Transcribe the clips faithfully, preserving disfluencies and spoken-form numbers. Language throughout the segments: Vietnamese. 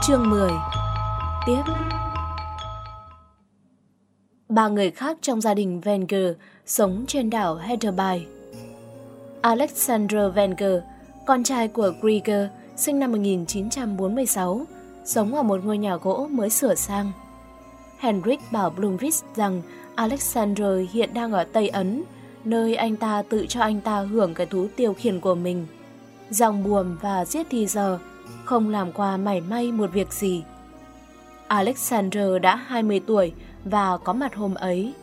Chương mười. Tiếp. Ba người khác trong gia đình Wenger sống trên đảo Heatherby. Alexander Wenger, con trai của Krieger, sinh năm một nghìn chín trăm bốn mươi sáu, sống ở một ngôi nhà gỗ mới sửa sang. Henrik bảo Blomqvist rằng Alexander hiện đang ở Tây Ấn, nơi anh ta tự cho anh ta hưởng cái thú tiêu khiển của mình, giòng buồm và giết thì giờ, không làm qua mảy may một việc gì. Alexander đã hai mươi tuổi và có mặt hôm ấy.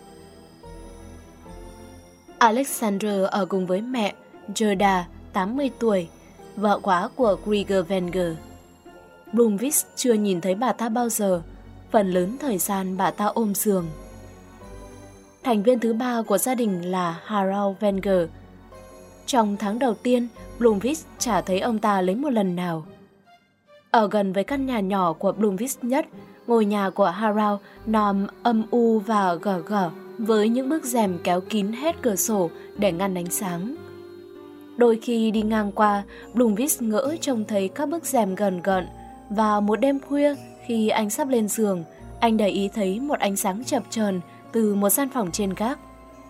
Alexander ở cùng với mẹ, Gerda, tám mươi tuổi, vợ quá của Krieger Wenger. Blomqvist chưa nhìn thấy bà ta bao giờ, phần lớn thời gian bà ta ôm giường. Thành viên thứ ba của gia đình là Harald Wenger. Trong tháng đầu tiên, Blomqvist chả thấy ông ta lấy một lần nào. Ở gần với căn nhà nhỏ của Blomqvist nhất, ngôi nhà của Harald nằm âm u và gờ gờ với những bức rèm kéo kín hết cửa sổ để ngăn ánh sáng. Đôi khi đi ngang qua, Blomqvist ngỡ trông thấy các bức rèm gần gợn, và một đêm khuya khi anh sắp lên giường, anh để ý thấy một ánh sáng chập chờn từ một gian phòng trên gác.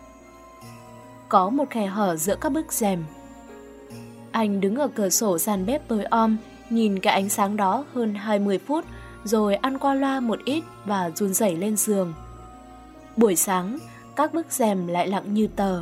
Có một khe hở giữa các bức rèm. Anh đứng ở cửa sổ gian bếp tối om, nhìn cái ánh sáng đó hơn hai mươi phút, rồi ăn qua loa một ít và run rẩy lên giường. Buổi sáng, các bức rèm lại lặng như tờ.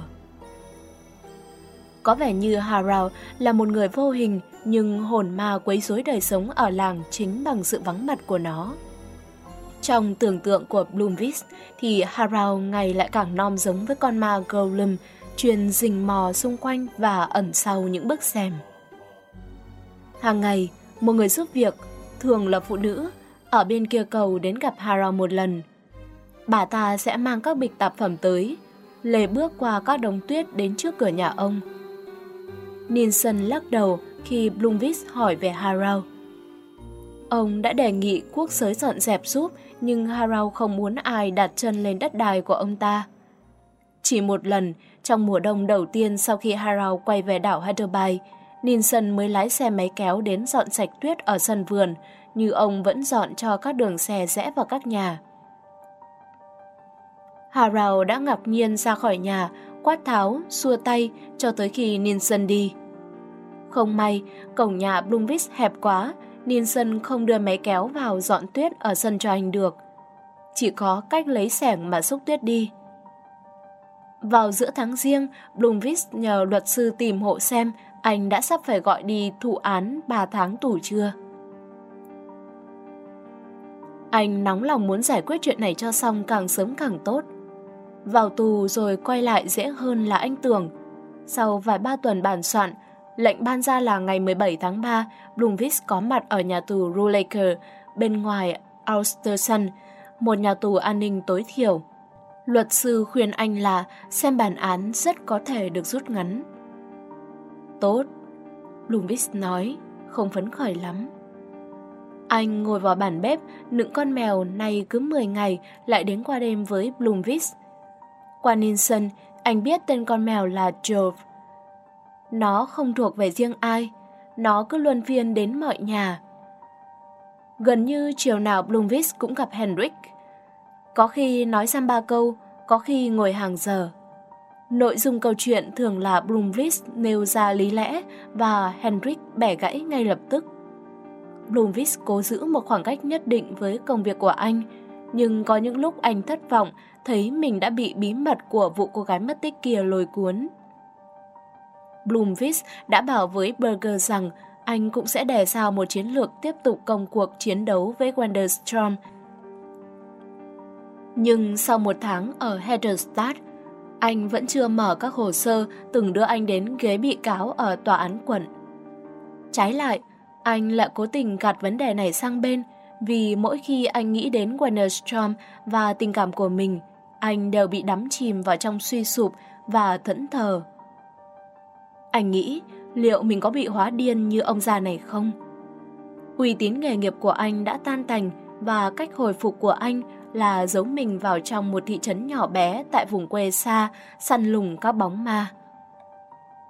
Có vẻ như Harald là một người vô hình, nhưng hồn ma quấy rối đời sống ở làng chính bằng sự vắng mặt của nó. Trong tưởng tượng của Blomqvist thì Harald ngày lại càng nom giống với con ma Gollum, chuyên rình mò xung quanh và ẩn sau những bức rèm. Hàng ngày, một người giúp việc, thường là phụ nữ, ở bên kia cầu đến gặp Harald một lần. Bà ta sẽ mang các bịch tạp phẩm tới, lê bước qua các đống tuyết đến trước cửa nhà ông. Nielsen lắc đầu khi Blomqvist hỏi về Harald. Ông đã đề nghị cuốc xới dọn dẹp giúp, nhưng Harald không muốn ai đặt chân lên đất đai của ông ta. Chỉ một lần, trong mùa đông đầu tiên sau khi Harald quay về đảo Heatherby, Nielsen mới lái xe máy kéo đến dọn sạch tuyết ở sân vườn, như ông vẫn dọn cho các đường xe rẽ vào các nhà. Harald đã ngạc nhiên ra khỏi nhà, quát tháo, xua tay cho tới khi Nielsen đi. Không may, cổng nhà Blomqvist hẹp quá, Nielsen không đưa máy kéo vào dọn tuyết ở sân cho anh được. Chỉ có cách lấy xẻng mà xúc tuyết đi. Vào giữa tháng Giêng, Blomqvist nhờ luật sư tìm hộ xem anh đã sắp phải gọi đi thụ án ba tháng tù chưa. Anh nóng lòng muốn giải quyết chuyện này cho xong càng sớm càng tốt. Vào tù rồi quay lại dễ hơn là anh tưởng. Sau vài ba tuần bàn soạn, lệnh ban ra là ngày mười bảy tháng ba, Blomqvist có mặt ở nhà tù Rullaker bên ngoài Austersund, một nhà tù an ninh tối thiểu. Luật sư khuyên anh là xem bản án rất có thể được rút ngắn. Tốt, Blomqvist nói, không phấn khởi lắm. Anh ngồi vào bàn bếp, nựng con mèo nay cứ mười ngày lại đến qua đêm với Blomqvist. Qua Nielsen, anh biết tên con mèo là Jove. Nó không thuộc về riêng ai, nó cứ luân phiên đến mọi nhà. Gần như chiều nào Blomqvist cũng gặp Henrik. Có khi nói dăm ba câu, có khi ngồi hàng giờ. Nội dung câu chuyện thường là Blomqvist nêu ra lý lẽ và Henrik bẻ gãy ngay lập tức. Blomqvist cố giữ một khoảng cách nhất định với công việc của anh, nhưng có những lúc anh thất vọng thấy mình đã bị bí mật của vụ cô gái mất tích kia lôi cuốn. Blomqvist đã bảo với Berger rằng anh cũng sẽ đề ra một chiến lược tiếp tục công cuộc chiến đấu với Wenderstorm. Nhưng sau một tháng ở Hederstadt, anh vẫn chưa mở các hồ sơ từng đưa anh đến ghế bị cáo ở tòa án quận. Trái lại, anh lại cố tình gạt vấn đề này sang bên, vì mỗi khi anh nghĩ đến Wenderstorm và tình cảm của mình, anh đều bị đắm chìm vào trong suy sụp và thẫn thờ. Anh nghĩ liệu mình có bị hóa điên như ông già này không? Uy tín nghề nghiệp của anh đã tan tành và cách hồi phục của anh là giấu mình vào trong một thị trấn nhỏ bé tại vùng quê xa, săn lùng các bóng ma.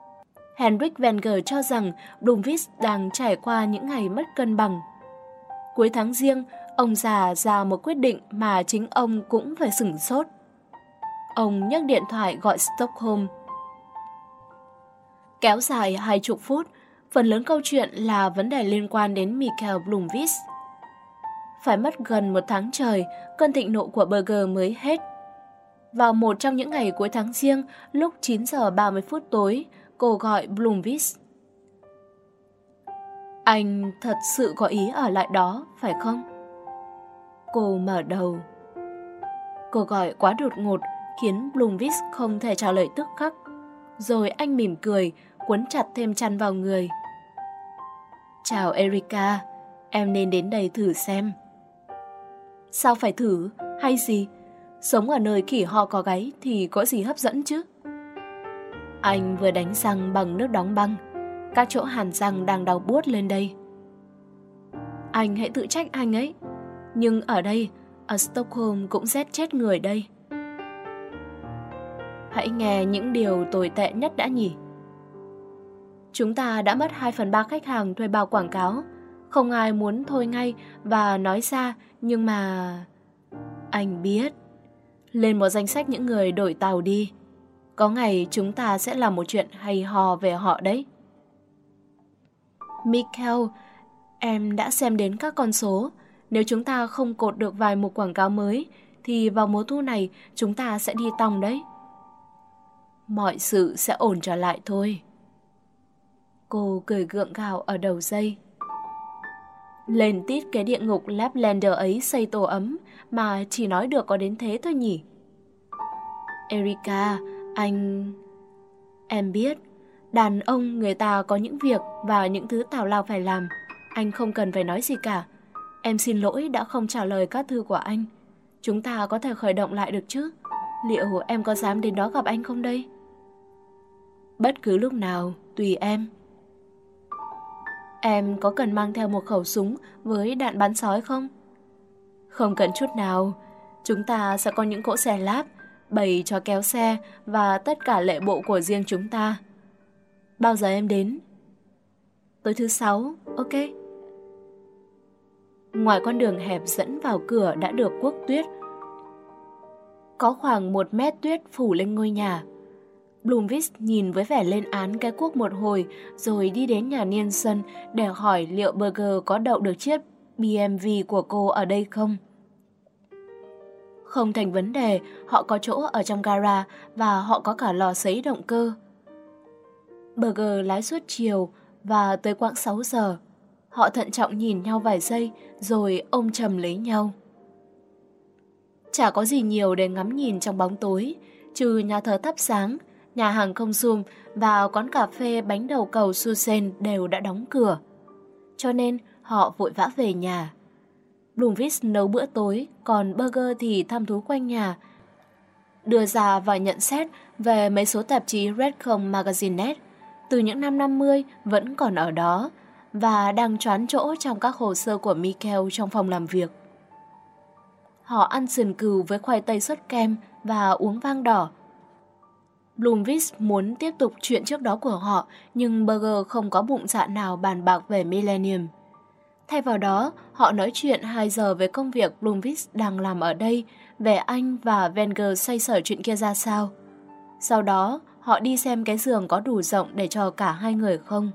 Henrik Wenger cho rằng Blomqvist đang trải qua những ngày mất cân bằng. Cuối tháng Giêng, ông già ra một quyết định mà chính ông cũng phải sửng sốt. Ông nhấc điện thoại gọi Stockholm. Kéo dài hai chục phút, phần lớn câu chuyện là vấn đề liên quan đến Mikael Blomqvist. Phải mất gần một tháng trời, cơn thịnh nộ của Berger mới hết. Vào một trong những ngày cuối tháng Giêng, lúc chín giờ ba mươi phút tối, cô gọi Blomqvist. Anh thật sự có ý ở lại đó, phải không? Cô mở đầu. Cô gọi quá đột ngột, khiến Blomqvist không thể trả lời tức khắc. Rồi anh mỉm cười, quấn chặt thêm chăn vào người. Chào Erika, em nên đến đây thử xem. Sao phải thử, hay gì? Sống ở nơi khỉ ho có gáy thì có gì hấp dẫn chứ? Anh vừa đánh răng bằng nước đóng băng. Các chỗ hàn răng đang đau buốt lên đây. Anh hãy tự trách anh ấy. Nhưng ở đây, ở Stockholm cũng rét chết người đây. Hãy nghe những điều tồi tệ nhất đã nhỉ. Chúng ta đã mất hai phần ba khách hàng thuê bao quảng cáo. Không ai muốn thôi ngay và nói ra, nhưng mà... Anh biết. Lên một danh sách những người đổi tàu đi. Có ngày chúng ta sẽ làm một chuyện hay ho về họ đấy. Mikael, em đã xem đến các con số. Nếu chúng ta không cột được vài mục quảng cáo mới, thì vào mùa thu này chúng ta sẽ đi tòng đấy. Mọi sự sẽ ổn trở lại thôi. Cô cười gượng gạo ở đầu dây. Lên tít cái địa ngục Laplander ấy xây tổ ấm mà chỉ nói được có đến thế thôi nhỉ. Erika, anh... Em biết, đàn ông người ta có những việc và những thứ tào lao phải làm. Anh không cần phải nói gì cả. Em xin lỗi đã không trả lời các thư của anh. Chúng ta có thể khởi động lại được chứ? Liệu em có dám đến đó gặp anh không đây? Bất cứ lúc nào, tùy em. Em có cần mang theo một khẩu súng với đạn bắn sói không? Không cần chút nào. Chúng ta sẽ có những cỗ xe láp, bầy cho kéo xe và tất cả lệ bộ của riêng chúng ta. Bao giờ em đến? Tối thứ sáu, ok. Ngoài con đường hẹp dẫn vào cửa đã được cuốc tuyết. Có khoảng một mét tuyết phủ lên ngôi nhà. Blomqvist nhìn với vẻ lên án cái cuốc một hồi rồi đi đến nhà Nielsen để hỏi liệu Berger có đậu được chiếc bê em vê của cô ở đây không. Không thành vấn đề, họ có chỗ ở trong gara và họ có cả lò sấy động cơ. Berger lái suốt chiều và tới quãng sáu giờ. Họ thận trọng nhìn nhau vài giây rồi ôm chầm lấy nhau. Chả có gì nhiều để ngắm nhìn trong bóng tối, trừ nhà thờ thắp sáng, nhà hàng không zoom và quán cà phê bánh đầu cầu Susen đều đã đóng cửa. Cho nên họ vội vã về nhà. Blomqvist nấu bữa tối, còn Berger thì thăm thú quanh nhà, đưa ra và nhận xét về mấy số tạp chí Redcomb Magazine từ những năm năm mươi vẫn còn ở đó và đang choán chỗ trong các hồ sơ của Mikael trong phòng làm việc. Họ ăn sườn cừu với khoai tây sốt kem và uống vang đỏ. Blomqvist muốn tiếp tục chuyện trước đó của họ, nhưng Berger không có bụng dạ nào bàn bạc về Millennium. Thay vào đó, họ nói chuyện hai giờ về công việc Blomqvist đang làm ở đây, về anh và Wenger xoay sở chuyện kia ra sao. Sau đó, họ đi xem cái giường có đủ rộng để cho cả hai người không.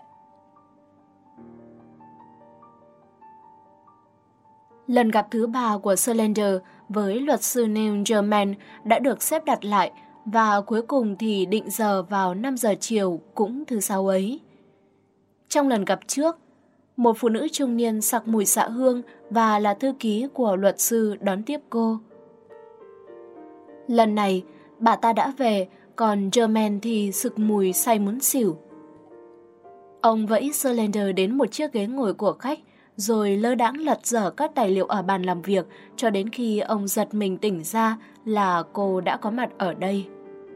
Lần gặp thứ ba của Solander với luật sư Neil German đã được xếp đặt lại và cuối cùng thì định giờ vào năm giờ chiều cũng thứ sáu ấy. Trong lần gặp trước, một phụ nữ trung niên sặc mùi xạ hương và là thư ký của luật sư đón tiếp cô. Lần này, bà ta đã về, còn German thì sực mùi say muốn xỉu. Ông vẫy Solander đến một chiếc ghế ngồi của khách, rồi lơ đãng lật dở các tài liệu ở bàn làm việc cho đến khi ông giật mình tỉnh ra là cô đã có mặt ở đây.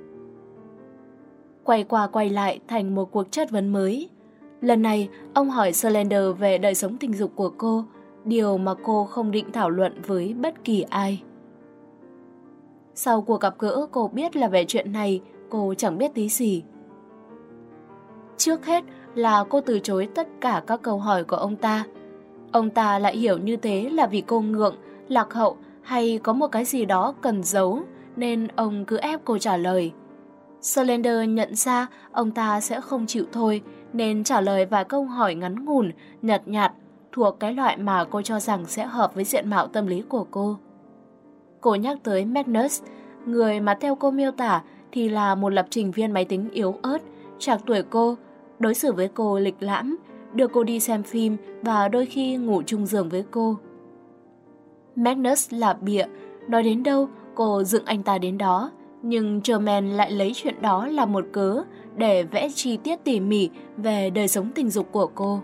Quay qua quay lại thành một cuộc chất vấn mới. Lần này, ông hỏi Solander về đời sống tình dục của cô, điều mà cô không định thảo luận với bất kỳ ai. Sau cuộc gặp gỡ, cô biết là về chuyện này, cô chẳng biết tí gì. Trước hết là cô từ chối tất cả các câu hỏi của ông ta. Ông ta lại hiểu như thế là vì cô ngượng, lạc hậu hay có một cái gì đó cần giấu, nên ông cứ ép cô trả lời. Slender nhận ra ông ta sẽ không chịu thôi, nên trả lời vài câu hỏi ngắn ngủn, nhạt nhạt, thuộc cái loại mà cô cho rằng sẽ hợp với diện mạo tâm lý của cô. Cô nhắc tới Magnus, người mà theo cô miêu tả thì là một lập trình viên máy tính yếu ớt, trạc tuổi cô, đối xử với cô lịch lãm, đưa cô đi xem phim và đôi khi ngủ chung giường với cô. Magnus là bịa, nói đến đâu cô dựng anh ta đến đó, nhưng Germaine lại lấy chuyện đó làm một cớ để vẽ chi tiết tỉ mỉ về đời sống tình dục của cô.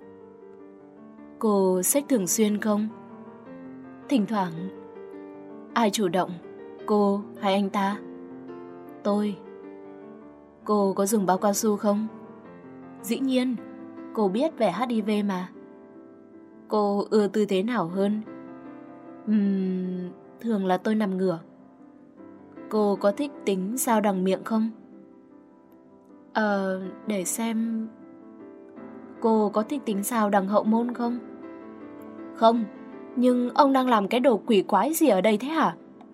Cô sex thường xuyên không? Thỉnh thoảng. Ai chủ động? Cô hay anh ta? Tôi. Cô có dùng bao cao su không? Dĩ nhiên, cô biết về hát i vê mà. Cô ưa tư thế nào hơn? Uhm, thường là tôi nằm ngửa. Cô có thích tính sao đằng miệng không? Ờ, để xem... Cô có thích tính sao đằng hậu môn không? Không, nhưng ông đang làm cái đồ quỷ quái gì ở đây thế hả?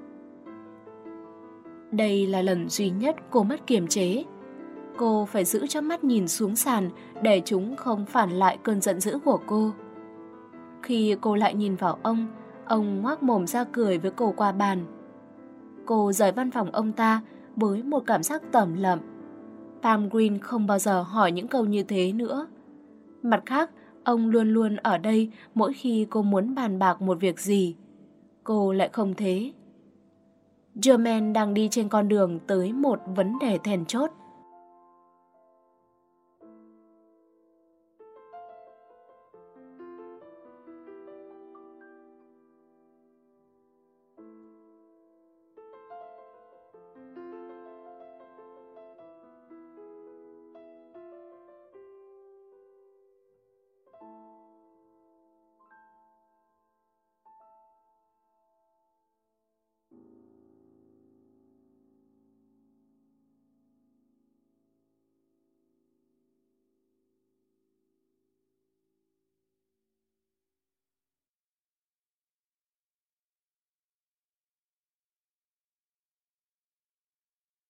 Đây là lần duy nhất cô mất kiềm chế. Cô phải giữ cho mắt nhìn xuống sàn để chúng không phản lại cơn giận dữ của cô. Khi cô lại nhìn vào ông, ông ngoác mồm ra cười với cô qua bàn. Cô rời văn phòng ông ta với một cảm giác tởm lợm. Pam Green không bao giờ hỏi những câu như thế nữa. Mặt khác, ông luôn luôn ở đây mỗi khi cô muốn bàn bạc một việc gì. Cô lại không thế. Germaine đang đi trên con đường tới một vấn đề then chốt.